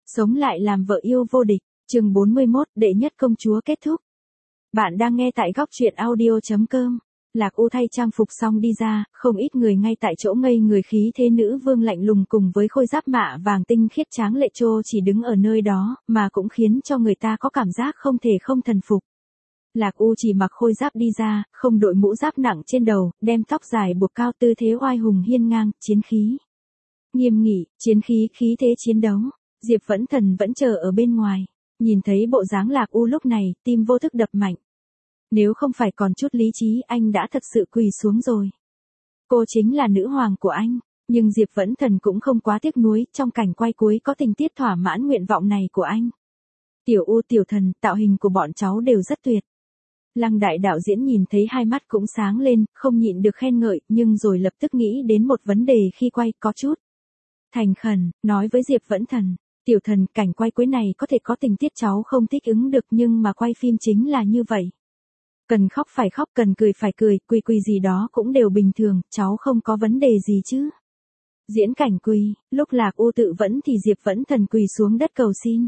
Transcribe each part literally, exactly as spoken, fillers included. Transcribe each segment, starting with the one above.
Sống lại làm vợ yêu vô địch, chương bốn mươi mốt, đệ nhất công chúa kết thúc. Bạn đang nghe tại góc truyện audio chấm com. Lạc U thay trang phục xong đi ra, không ít người ngay tại chỗ ngây người, khí thế nữ vương lạnh lùng cùng với khôi giáp mạ vàng tinh khiết tráng lệ trô chỉ đứng ở nơi đó, mà cũng khiến cho người ta có cảm giác không thể không thần phục. Lạc U chỉ mặc khôi giáp đi ra, không đội mũ giáp nặng trên đầu, đem tóc dài buộc cao, tư thế oai hùng hiên ngang, chiến khí nghiêm nghị, chiến khí, khí thế chiến đấu. Diệp Vẫn Thần vẫn chờ ở bên ngoài, nhìn thấy bộ dáng Lạc U lúc này, tim vô thức đập mạnh. Nếu không phải còn chút lý trí, anh đã thật sự quỳ xuống rồi. Cô chính là nữ hoàng của anh, nhưng Diệp Vẫn Thần cũng không quá tiếc nuối, trong cảnh quay cuối có tình tiết thỏa mãn nguyện vọng này của anh. Tiểu U, Tiểu Thần, tạo hình của bọn cháu đều rất tuyệt. Lăng đại đạo diễn nhìn thấy hai mắt cũng sáng lên, không nhịn được khen ngợi, nhưng rồi lập tức nghĩ đến một vấn đề khi quay, có chút thành khẩn, nói với Diệp Vẫn Thần, Tiểu Thần, cảnh quay cuối này có thể có tình tiết cháu không thích ứng được, nhưng mà quay phim chính là như vậy. Cần khóc phải khóc, cần cười phải cười, quỳ quỳ gì đó cũng đều bình thường, cháu không có vấn đề gì chứ. Diễn cảnh quỳ, lúc Lạc U tự vẫn thì Diệp Vẫn Thần quỳ xuống đất cầu xin.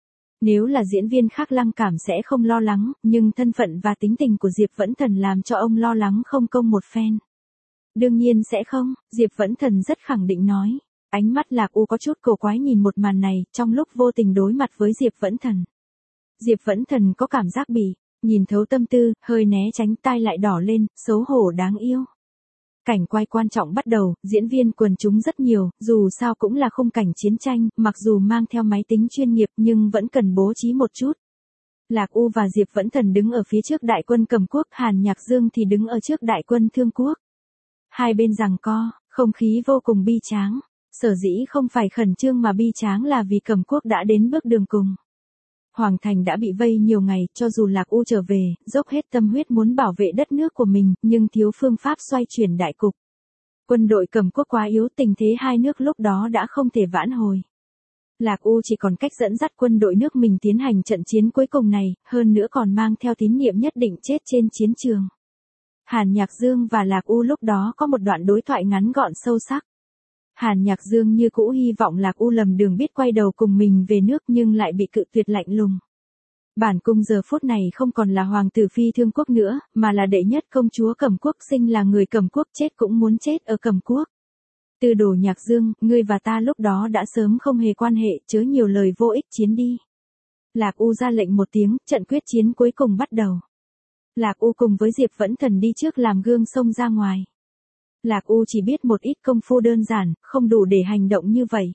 Nếu là diễn viên khác Lăng Cảm sẽ không lo lắng, nhưng thân phận và tính tình của Diệp Vẫn Thần làm cho ông lo lắng không công một phen. Đương nhiên sẽ không, Diệp Vẫn Thần rất khẳng định nói. Ánh mắt Lạc U có chút cổ quái nhìn một màn này, trong lúc vô tình đối mặt với Diệp Vẫn Thần. Diệp Vẫn Thần có cảm giác bị nhìn thấu tâm tư, hơi né tránh, tai lại đỏ lên, xấu hổ đáng yêu. Cảnh quay quan trọng bắt đầu, diễn viên quần chúng rất nhiều, dù sao cũng là khung cảnh chiến tranh, mặc dù mang theo máy tính chuyên nghiệp nhưng vẫn cần bố trí một chút. Lạc U và Diệp Vẫn Thần đứng ở phía trước đại quân Cầm Quốc, Hàn Nhạc Dương thì đứng ở trước đại quân Thương Quốc. Hai bên giằng co, không khí vô cùng bi tráng. Sở dĩ không phải khẩn trương mà bi tráng là vì Cầm Quốc đã đến bước đường cùng. Hoàng thành đã bị vây nhiều ngày, cho dù Lạc U trở về, dốc hết tâm huyết muốn bảo vệ đất nước của mình, nhưng thiếu phương pháp xoay chuyển đại cục. Quân đội Cầm Quốc quá yếu, tình thế hai nước lúc đó đã không thể vãn hồi. Lạc U chỉ còn cách dẫn dắt quân đội nước mình tiến hành trận chiến cuối cùng này, hơn nữa còn mang theo tín nhiệm nhất định chết trên chiến trường. Hàn Nhạc Dương và Lạc U lúc đó có một đoạn đối thoại ngắn gọn sâu sắc. Hàn Nhạc Dương như cũ hy vọng Lạc U lầm đường biết quay đầu cùng mình về nước, nhưng lại bị cự tuyệt lạnh lùng. Bản cung giờ phút này không còn là hoàng tử phi Thương Quốc nữa, mà là đệ nhất công chúa Cầm Quốc, sinh là người Cầm Quốc, chết cũng muốn chết ở Cầm Quốc. Từ Đồ Nhạc Dương, ngươi và ta lúc đó đã sớm không hề quan hệ, chớ nhiều lời vô ích, chiến đi. Lạc U ra lệnh một tiếng, trận quyết chiến cuối cùng bắt đầu. Lạc U cùng với Diệp Vẫn Thần đi trước làm gương xông ra ngoài. Lạc U chỉ biết một ít công phu đơn giản, không đủ để hành động như vậy.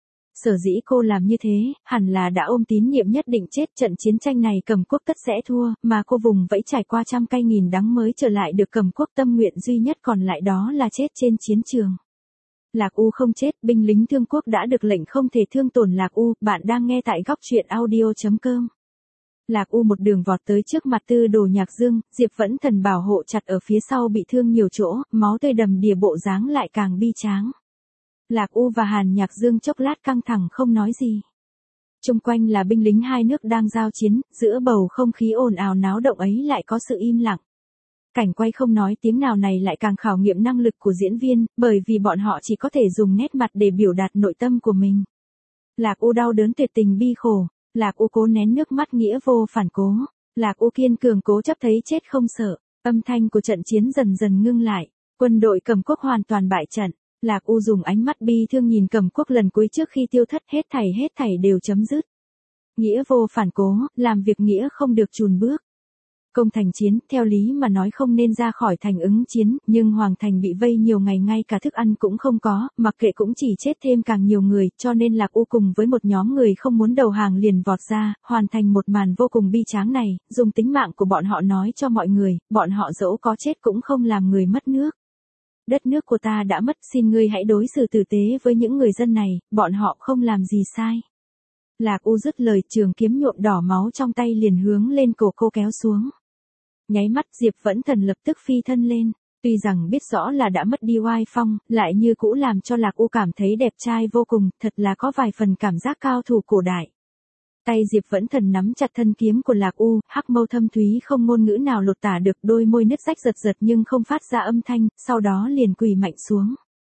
Sở dĩ cô làm như thế, hẳn là đã ôm tín niệm nhất định chết, trận chiến tranh này Cầm Quốc tất sẽ thua, mà cô vùng vẫy trải qua trăm cay nghìn đắng mới trở lại được Cầm Quốc, tâm nguyện duy nhất còn lại đó là chết trên chiến trường. Lạc U không chết, binh lính Thương Quốc đã được lệnh không thể thương tổn Lạc U, bạn đang nghe tại góc truyện audio chấm com. Lạc U một đường vọt tới trước mặt Tư Đồ Nhạc Dương, Diệp Vẫn Thần bảo hộ chặt ở phía sau bị thương nhiều chỗ, máu tươi đầm đìa, bộ dáng lại càng bi tráng. Lạc U và Hàn Nhạc Dương chốc lát căng thẳng không nói gì. Xung quanh là binh lính hai nước đang giao chiến, giữa bầu không khí ồn ào náo động ấy lại có sự im lặng. Cảnh quay không nói tiếng nào này lại càng khảo nghiệm năng lực của diễn viên, bởi vì bọn họ chỉ có thể dùng nét mặt để biểu đạt nội tâm của mình. Lạc U đau đớn tuyệt tình bi khổ. Lạc U cố nén nước mắt, nghĩa vô phản cố. Lạc U kiên cường cố chấp, thấy chết không sợ. Âm thanh của trận chiến dần dần ngưng lại. Quân đội Cầm Quốc hoàn toàn bại trận. Lạc U dùng ánh mắt bi thương nhìn Cầm Quốc lần cuối trước khi tiêu thất, hết thảy hết thảy đều chấm dứt. Nghĩa vô phản cố, làm việc nghĩa không được chùn bước. Công thành chiến, theo lý mà nói không nên ra khỏi thành ứng chiến, nhưng Hoàng thành bị vây nhiều ngày, ngay cả thức ăn cũng không có, mặc kệ cũng chỉ chết thêm càng nhiều người, cho nên Lạc U cùng với một nhóm người không muốn đầu hàng liền vọt ra, hoàn thành một màn vô cùng bi tráng này, dùng tính mạng của bọn họ nói cho mọi người, bọn họ dẫu có chết cũng không làm người mất nước. Đất nước của ta đã mất, xin ngươi hãy đối xử tử tế với những người dân này, bọn họ không làm gì sai. Lạc U dứt lời, trường kiếm nhuộm đỏ máu trong tay liền hướng lên cổ cô kéo xuống. Nháy mắt Diệp Vẫn Thần lập tức phi thân lên, tuy rằng biết rõ là đã mất đi oai phong, lại như cũ làm cho Lạc U cảm thấy đẹp trai vô cùng, thật là có vài phần cảm giác cao thủ cổ đại. Tay Diệp Vẫn Thần nắm chặt thân kiếm của Lạc U, hắc mâu thâm thúy không ngôn ngữ nào lột tả được, đôi môi nứt rách giật giật nhưng không phát ra âm thanh, sau đó liền quỳ mạnh xuống.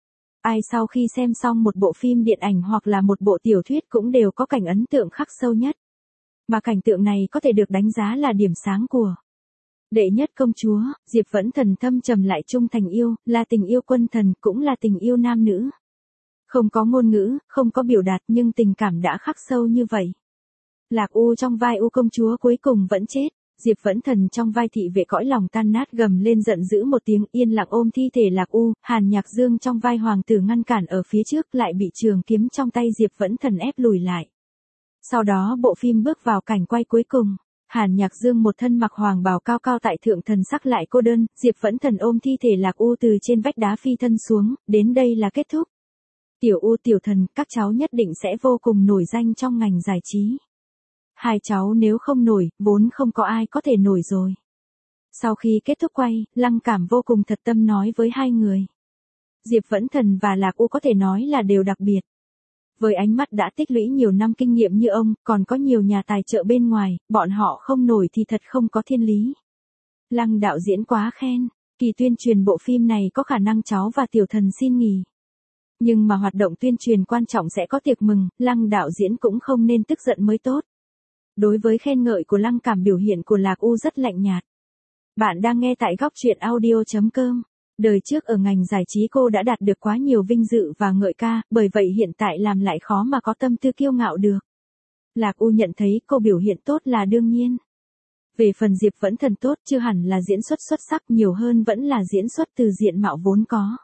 Ai sau khi xem xong một bộ phim điện ảnh hoặc là một bộ tiểu thuyết cũng đều có cảnh ấn tượng khắc sâu nhất. Mà cảnh tượng này có thể được đánh giá là điểm sáng của đệ nhất công chúa. Diệp Vẫn Thần thâm trầm lại trung thành yêu, là tình yêu quân thần, cũng là tình yêu nam nữ. Không có ngôn ngữ, không có biểu đạt nhưng tình cảm đã khắc sâu như vậy. Lạc U trong vai U công chúa cuối cùng vẫn chết. Diệp Vẫn Thần trong vai thị vệ cõi lòng tan nát gầm lên giận dữ một tiếng, yên lặng ôm thi thể Lạc U. Hàn Nhạc Dương trong vai hoàng tử ngăn cản ở phía trước, lại bị trường kiếm trong tay Diệp Vẫn Thần ép lùi lại. Sau đó bộ phim bước vào cảnh quay cuối cùng. Hàn Nhạc Dương một thân mặc hoàng bào cao cao tại thượng, thần sắc lại cô đơn. Diệp Vẫn Thần ôm thi thể Lạc U từ trên vách đá phi thân xuống, đến đây là kết thúc. Tiểu U tiểu thần, các cháu nhất định sẽ vô cùng nổi danh trong ngành giải trí. Hai cháu nếu không nổi, vốn không có ai có thể nổi rồi. Sau khi kết thúc quay, Lăng Cảm vô cùng thật tâm nói với hai người. Diệp Vẫn Thần và Lạc U có thể nói là đều đặc biệt. Với ánh mắt đã tích lũy nhiều năm kinh nghiệm như ông, còn có nhiều nhà tài trợ bên ngoài, bọn họ không nổi thì thật không có thiên lý. Lăng đạo diễn quá khen, kỳ tuyên truyền bộ phim này có khả năng cháu và tiểu thần xin nghỉ. Nhưng mà hoạt động tuyên truyền quan trọng sẽ có tiệc mừng, Lăng đạo diễn cũng không nên tức giận mới tốt. Đối với khen ngợi của Lăng Cảm, biểu hiện của Lạc U rất lạnh nhạt. Bạn đang nghe tại góc truyện audio chấm com. Đời trước ở ngành giải trí cô đã đạt được quá nhiều vinh dự và ngợi ca, bởi vậy hiện tại làm lại khó mà có tâm tư kiêu ngạo được. Lạc U nhận thấy cô biểu hiện tốt là đương nhiên. Về phần Diệp Vẫn Thần tốt chưa hẳn là diễn xuất xuất sắc, nhiều hơn vẫn là diễn xuất từ diện mạo vốn có.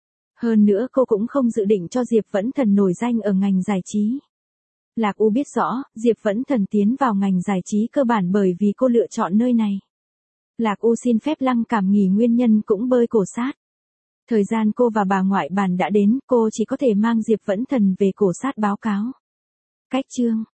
Hơn nữa cô cũng không dự định cho Diệp Vẫn Thần nổi danh ở ngành giải trí. Lạc U biết rõ, Diệp Vẫn Thần tiến vào ngành giải trí cơ bản bởi vì cô lựa chọn nơi này. Lạc U xin phép Lăng Cảm nghỉ, nguyên nhân cũng bơi cổ sát. Thời gian cô và bà ngoại bàn đã đến, cô chỉ có thể mang Diệp Vẫn Thần về cổ sát báo cáo. Cách chương